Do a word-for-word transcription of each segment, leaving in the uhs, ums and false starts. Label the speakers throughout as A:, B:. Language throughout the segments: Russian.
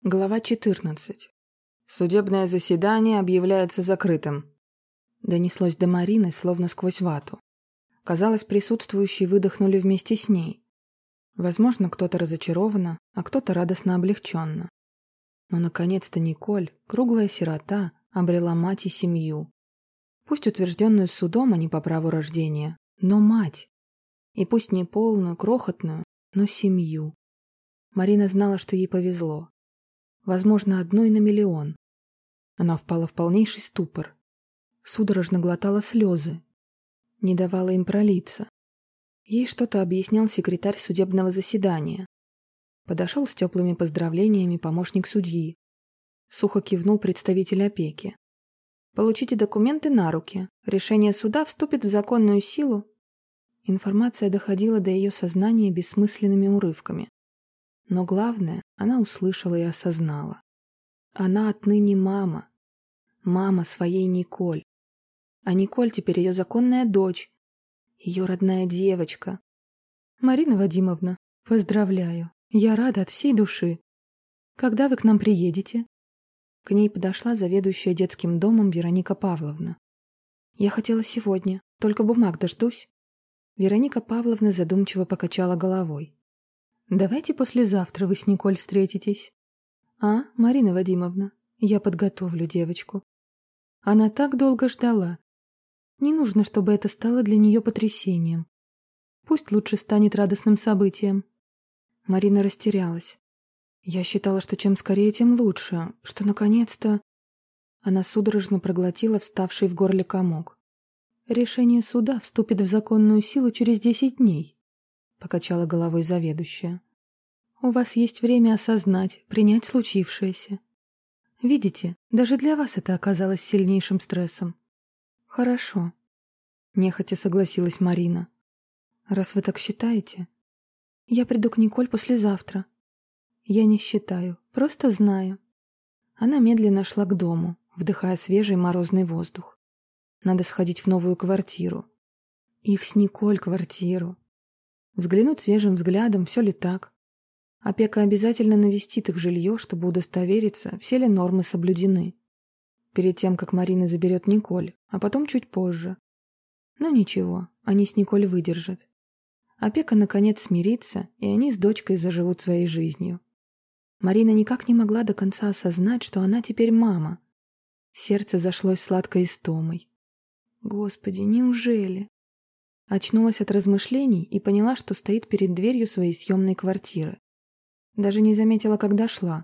A: Глава четырнадцать. Судебное заседание объявляется закрытым. Донеслось до Марины, словно сквозь вату. Казалось, присутствующие выдохнули вместе с ней. Возможно, кто-то разочарованно, а кто-то радостно облегченно. Но, наконец-то, Николь, круглая сирота, обрела мать и семью. Пусть утвержденную судом, а не по праву рождения, но мать. И пусть не полную, крохотную, но семью. Марина знала, что ей повезло. Возможно, одной на миллион. Она впала в полнейший ступор. Судорожно глотала слезы. Не давала им пролиться. Ей что-то объяснял секретарь судебного заседания. Подошел с теплыми поздравлениями помощник судьи. Сухо кивнул представитель опеки. «Получите документы на руки. Решение суда вступит в законную силу». Информация доходила до ее сознания бессмысленными урывками. Но главное, она услышала и осознала. Она отныне мама. Мама своей Николь. А Николь теперь ее законная дочь. Ее родная девочка. Марина Вадимовна, поздравляю. Я рада от всей души. Когда вы к нам приедете? К ней подошла заведующая детским домом Вероника Павловна. Я хотела сегодня, только бумаг дождусь. Вероника Павловна задумчиво покачала головой. Давайте послезавтра вы с Николь встретитесь. А, Марина Вадимовна, я подготовлю девочку. Она так долго ждала. Не нужно, чтобы это стало для нее потрясением. Пусть лучше станет радостным событием. Марина растерялась. Я считала, что чем скорее, тем лучше, что наконец-то... Она судорожно проглотила вставший в горле комок. Решение суда вступит в законную силу через десять дней. Покачала головой заведующая. У вас есть время осознать, принять случившееся. Видите, даже для вас это оказалось сильнейшим стрессом. Хорошо. Нехотя согласилась Марина. Раз вы так считаете, я приду к Николь послезавтра. Я не считаю, просто знаю. Она медленно шла к дому, вдыхая свежий морозный воздух. Надо сходить в новую квартиру. Их с Николь квартиру. Взглянуть свежим взглядом, все ли так. Опека обязательно навестит их жилье, чтобы удостовериться, все ли нормы соблюдены. Перед тем, как Марина заберет Николь, а потом чуть позже. Но ничего, они с Николь выдержат. Опека наконец смирится, и они с дочкой заживут своей жизнью. Марина никак не могла до конца осознать, что она теперь мама. Сердце зашлось сладкой истомой. Господи, неужели? Очнулась от размышлений и поняла, что стоит перед дверью своей съемной квартиры. Даже не заметила, когда шла.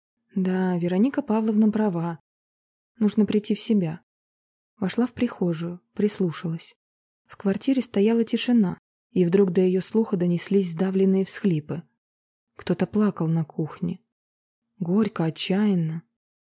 A: Да, Вероника Павловна права. Нужно прийти в себя. Вошла в прихожую, прислушалась. В квартире стояла тишина, и вдруг до ее слуха донеслись сдавленные всхлипы. Кто-то плакал на кухне. Горько, отчаянно.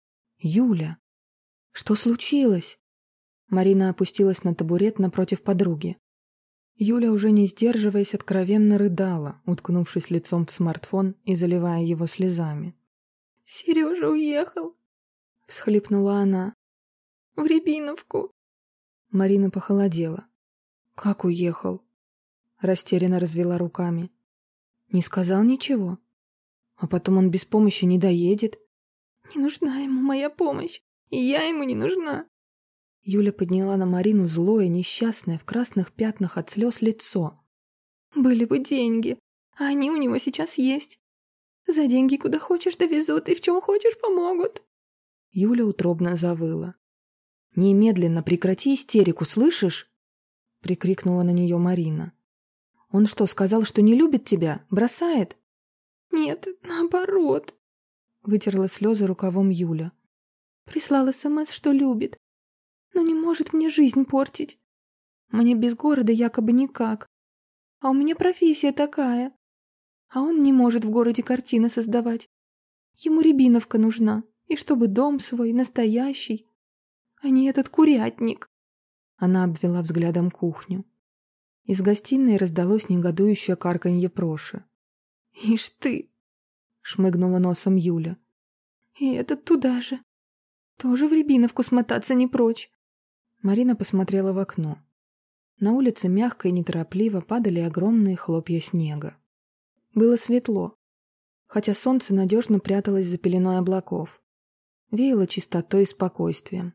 A: Юля! Что случилось? Марина опустилась на табурет напротив подруги. Юля, уже не сдерживаясь, откровенно рыдала, уткнувшись лицом в смартфон и заливая его слезами. «Сережа уехал!» — всхлипнула она. «В Рябиновку!» Марина похолодела. «Как уехал?» — растерянно развела руками. «Не сказал ничего? А потом он без помощи не доедет?» «Не нужна ему моя помощь, и я ему не нужна!» Юля подняла на Марину злое, несчастное, в красных пятнах от слез лицо. «Были бы деньги, а они у него сейчас есть. За деньги куда хочешь довезут и в чем хочешь помогут». Юля утробно завыла. «Немедленно прекрати истерику, слышишь?» — прикрикнула на нее Марина. «Он что, сказал, что не любит тебя? Бросает?» «Нет, наоборот», — вытерла слезы рукавом Юля. «Прислал СМС, что любит. Но не может мне жизнь портить. Мне без города якобы никак. А у меня профессия такая. А он не может в городе картины создавать. Ему Рябиновка нужна, и чтобы дом свой, настоящий, а не этот курятник». Она обвела взглядом кухню. Из гостиной раздалось негодующее карканье Проши. «Ишь ты!» — шмыгнула носом Юля. «И этот туда же. Тоже в Рябиновку смотаться не прочь». Марина посмотрела в окно. На улице мягко и неторопливо падали огромные хлопья снега. Было светло. хотя солнце надежно пряталось за пеленой облаков. Веяло чистотой и спокойствием.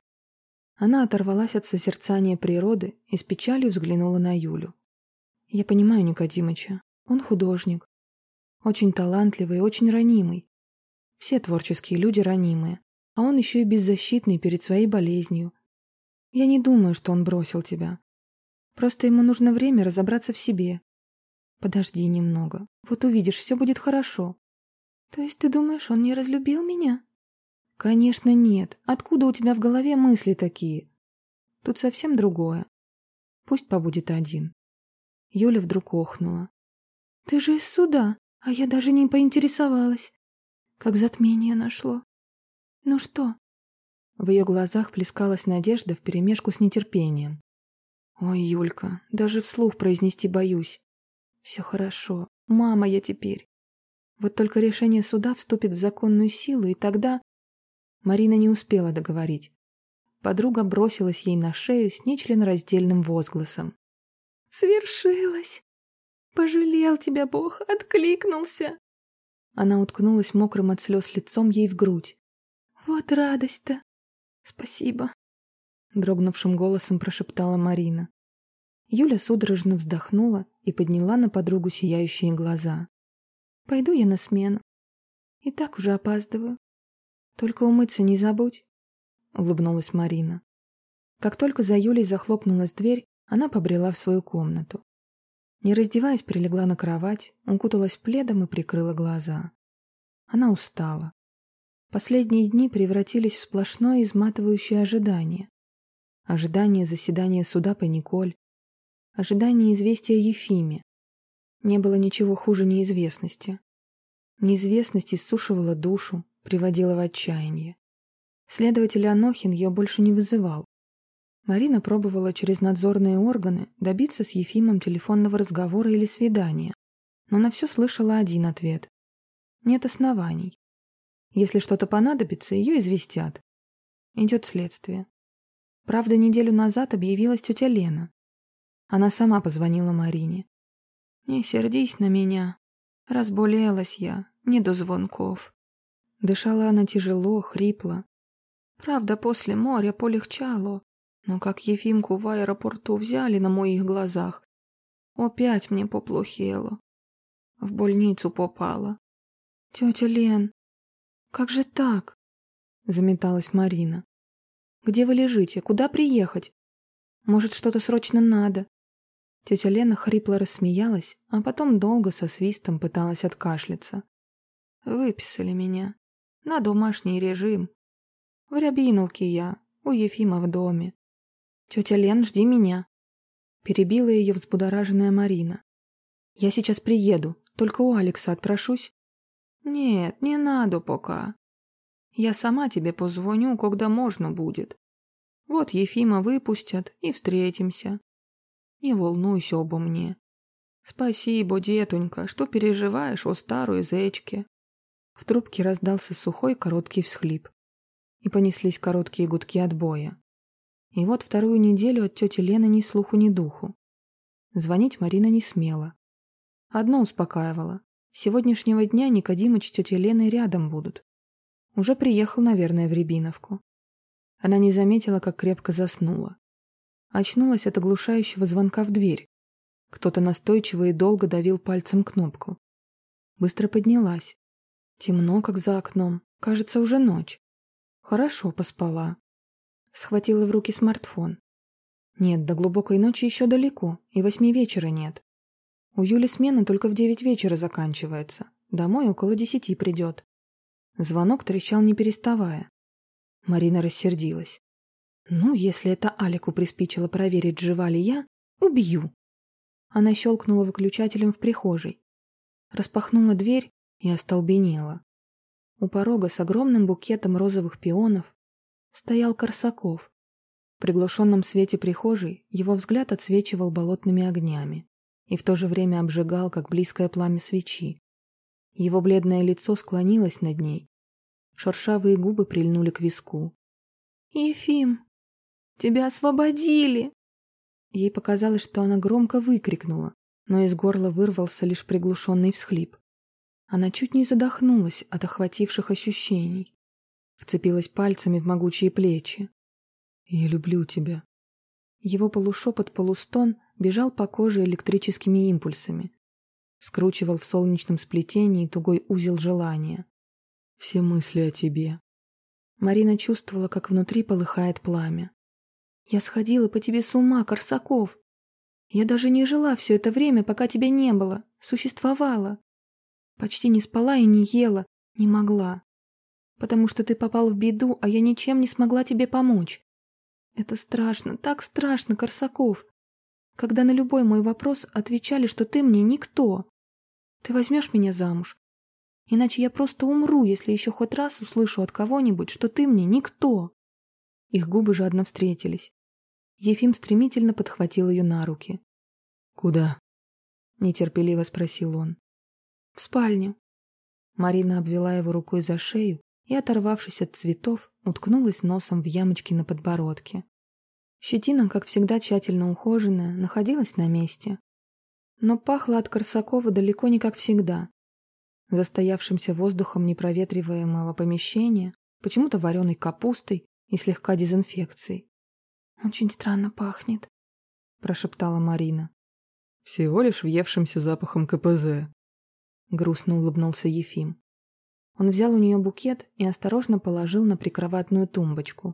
A: Она оторвалась от созерцания природы и с печалью взглянула на Юлю. «Я понимаю Никодимыча. Он художник. Очень талантливый и очень ранимый. Все творческие люди ранимые, а он еще и беззащитный перед своей болезнью. Я не думаю, что он бросил тебя. Просто ему нужно время разобраться в себе. Подожди немного. Вот увидишь, все будет хорошо». «То есть ты думаешь, он не разлюбил меня?» «Конечно нет. Откуда у тебя в голове мысли такие? Тут совсем другое. Пусть побудет один». Юля вдруг охнула. «Ты же из суда, а я даже не поинтересовалась. Как затмение нашло. Ну что?» В ее глазах плескалась надежда вперемешку с нетерпением. «Ой, Юлька, даже вслух произнести боюсь. Все хорошо. Мама я теперь. Вот только решение суда вступит в законную силу, и тогда...» Марина не успела договорить. Подруга бросилась ей на шею с нечленораздельным возгласом. «Свершилось! Пожалел тебя Бог, откликнулся!» Она уткнулась мокрым от слез лицом ей в грудь. «Вот радость-то! Спасибо!» Дрогнувшим голосом прошептала Марина. Юля судорожно вздохнула и подняла на подругу сияющие глаза. «Пойду я на смену. И так уже опаздываю. Только умыться не забудь», — улыбнулась Марина. Как только за Юлей захлопнулась дверь, она побрела в свою комнату. Не раздеваясь, прилегла на кровать, укуталась пледом и прикрыла глаза. Она устала. Последние дни превратились в сплошное изматывающее ожидание. Ожидание заседания суда по Николь. Ожидание известия о Ефиме. Не было ничего хуже неизвестности. Неизвестность иссушивала душу, приводила в отчаяние. Следователь Анохин ее больше не вызывал. Марина пробовала через надзорные органы добиться с Ефимом телефонного разговора или свидания, но на все слышала один ответ. Нет оснований. Если что-то понадобится, ее известят. Идет следствие. Правда, неделю назад объявилась тетя Лена. Она сама позвонила Марине. «Не сердись на меня. Разболелась я, не до звонков». Дышала она тяжело, хрипло. Правда, после моря полегчало, но как Ефимку в аэропорту взяли на моих глазах, опять мне поплохело. В больницу попала. «Тетя Лен, как же так?» — заметалась Марина. «Где вы лежите? Куда приехать? Может, что-то срочно надо?» Тетя Лена хрипло рассмеялась, а потом долго со свистом пыталась откашляться. «Выписали меня. На домашний режим. В Рябиновке я, у Ефима в доме. Тетя Лен, жди меня», — перебила ее взбудораженная Марина. «Я сейчас приеду, только у Алекса отпрошусь». «Нет, не надо пока. Я сама тебе позвоню, когда можно будет. Вот Ефима выпустят и встретимся. Не волнуйся обо мне. Спасибо, детонька, что переживаешь о старой зечке». В трубке раздался сухой короткий всхлип. И понеслись короткие гудки отбоя. И вот вторую неделю от тети Лены ни слуху, ни духу. Звонить Марина не смела. Одно успокаивало. С сегодняшнего дня Никодимыч с тетей Леной рядом будут. Уже приехал, наверное, в Рябиновку. Она не заметила, как крепко заснула. Очнулась от оглушающего звонка в дверь. Кто-то настойчиво и долго давил пальцем кнопку. Быстро поднялась. Темно, как за окном. Кажется, уже ночь. Хорошо поспала. Схватила в руки смартфон. Нет, до глубокой ночи еще далеко, и восьми вечера нет. У Юли смена только в девять вечера заканчивается. Домой около десяти придет. Звонок трещал не переставая. Марина рассердилась. «Ну, если это Алику приспичило проверить, жива ли я, убью». Она щелкнула выключателем в прихожей. Распахнула дверь и остолбенела. У порога с огромным букетом розовых пионов стоял Корсаков. В приглушенном свете прихожей его взгляд отсвечивал болотными огнями и в то же время обжигал, как близкое пламя свечи. Его бледное лицо склонилось над ней. Шершавые губы прильнули к виску. «Ефим, тебя освободили!» Ей показалось, что она громко выкрикнула, но из горла вырвался лишь приглушенный всхлип. Она чуть не задохнулась от охвативших ощущений. Вцепилась пальцами в могучие плечи. «Я люблю тебя». Его полушепот-полустон бежал по коже электрическими импульсами. Скручивал в солнечном сплетении тугой узел желания. «Все мысли о тебе». Марина чувствовала, как внутри полыхает пламя. «Я сходила по тебе с ума, Корсаков. Я даже не жила все это время, пока тебя не было. Существовала. Почти не спала и не ела, не могла. Потому что ты попал в беду, а я ничем не смогла тебе помочь. Это страшно, так страшно, Корсаков. Когда на любой мой вопрос отвечали, что ты мне никто. Ты возьмешь меня замуж? Иначе я просто умру, если еще хоть раз услышу от кого-нибудь, что ты мне никто». Их губы жадно встретились. Ефим стремительно подхватил ее на руки. «Куда?» — нетерпеливо спросил он. «В спальню». Марина обвела его рукой за шею и, оторвавшись от цветов, уткнулась носом в ямочки на подбородке. Щетина, как всегда тщательно ухоженная, находилась на месте. Но пахло от Корсакова далеко не как всегда. Застоявшимся воздухом непроветриваемого помещения, почему-то вареной капустой и слегка дезинфекцией. «Очень странно пахнет», — прошептала Марина. «Всего лишь въевшимся запахом ка пэ зэ», — грустно улыбнулся Ефим. Он взял у нее букет и осторожно положил на прикроватную тумбочку.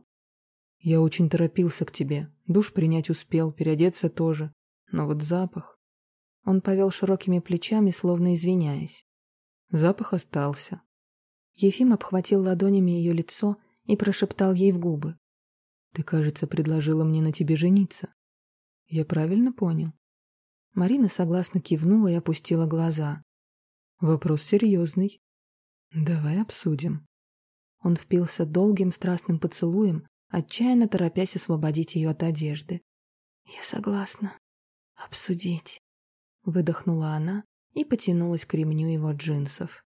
A: «Я очень торопился к тебе. Душ принять успел, переодеться тоже. Но вот запах...» Он повел широкими плечами, словно извиняясь. Запах остался. Ефим обхватил ладонями ее лицо и прошептал ей в губы. «Ты, кажется, предложила мне на тебе жениться. Я правильно понял?» Марина согласно кивнула и опустила глаза. «Вопрос серьезный. Давай обсудим». Он впился долгим страстным поцелуем, отчаянно торопясь освободить ее от одежды. «Я согласна обсудить», — выдохнула она и потянулась к ремню его джинсов.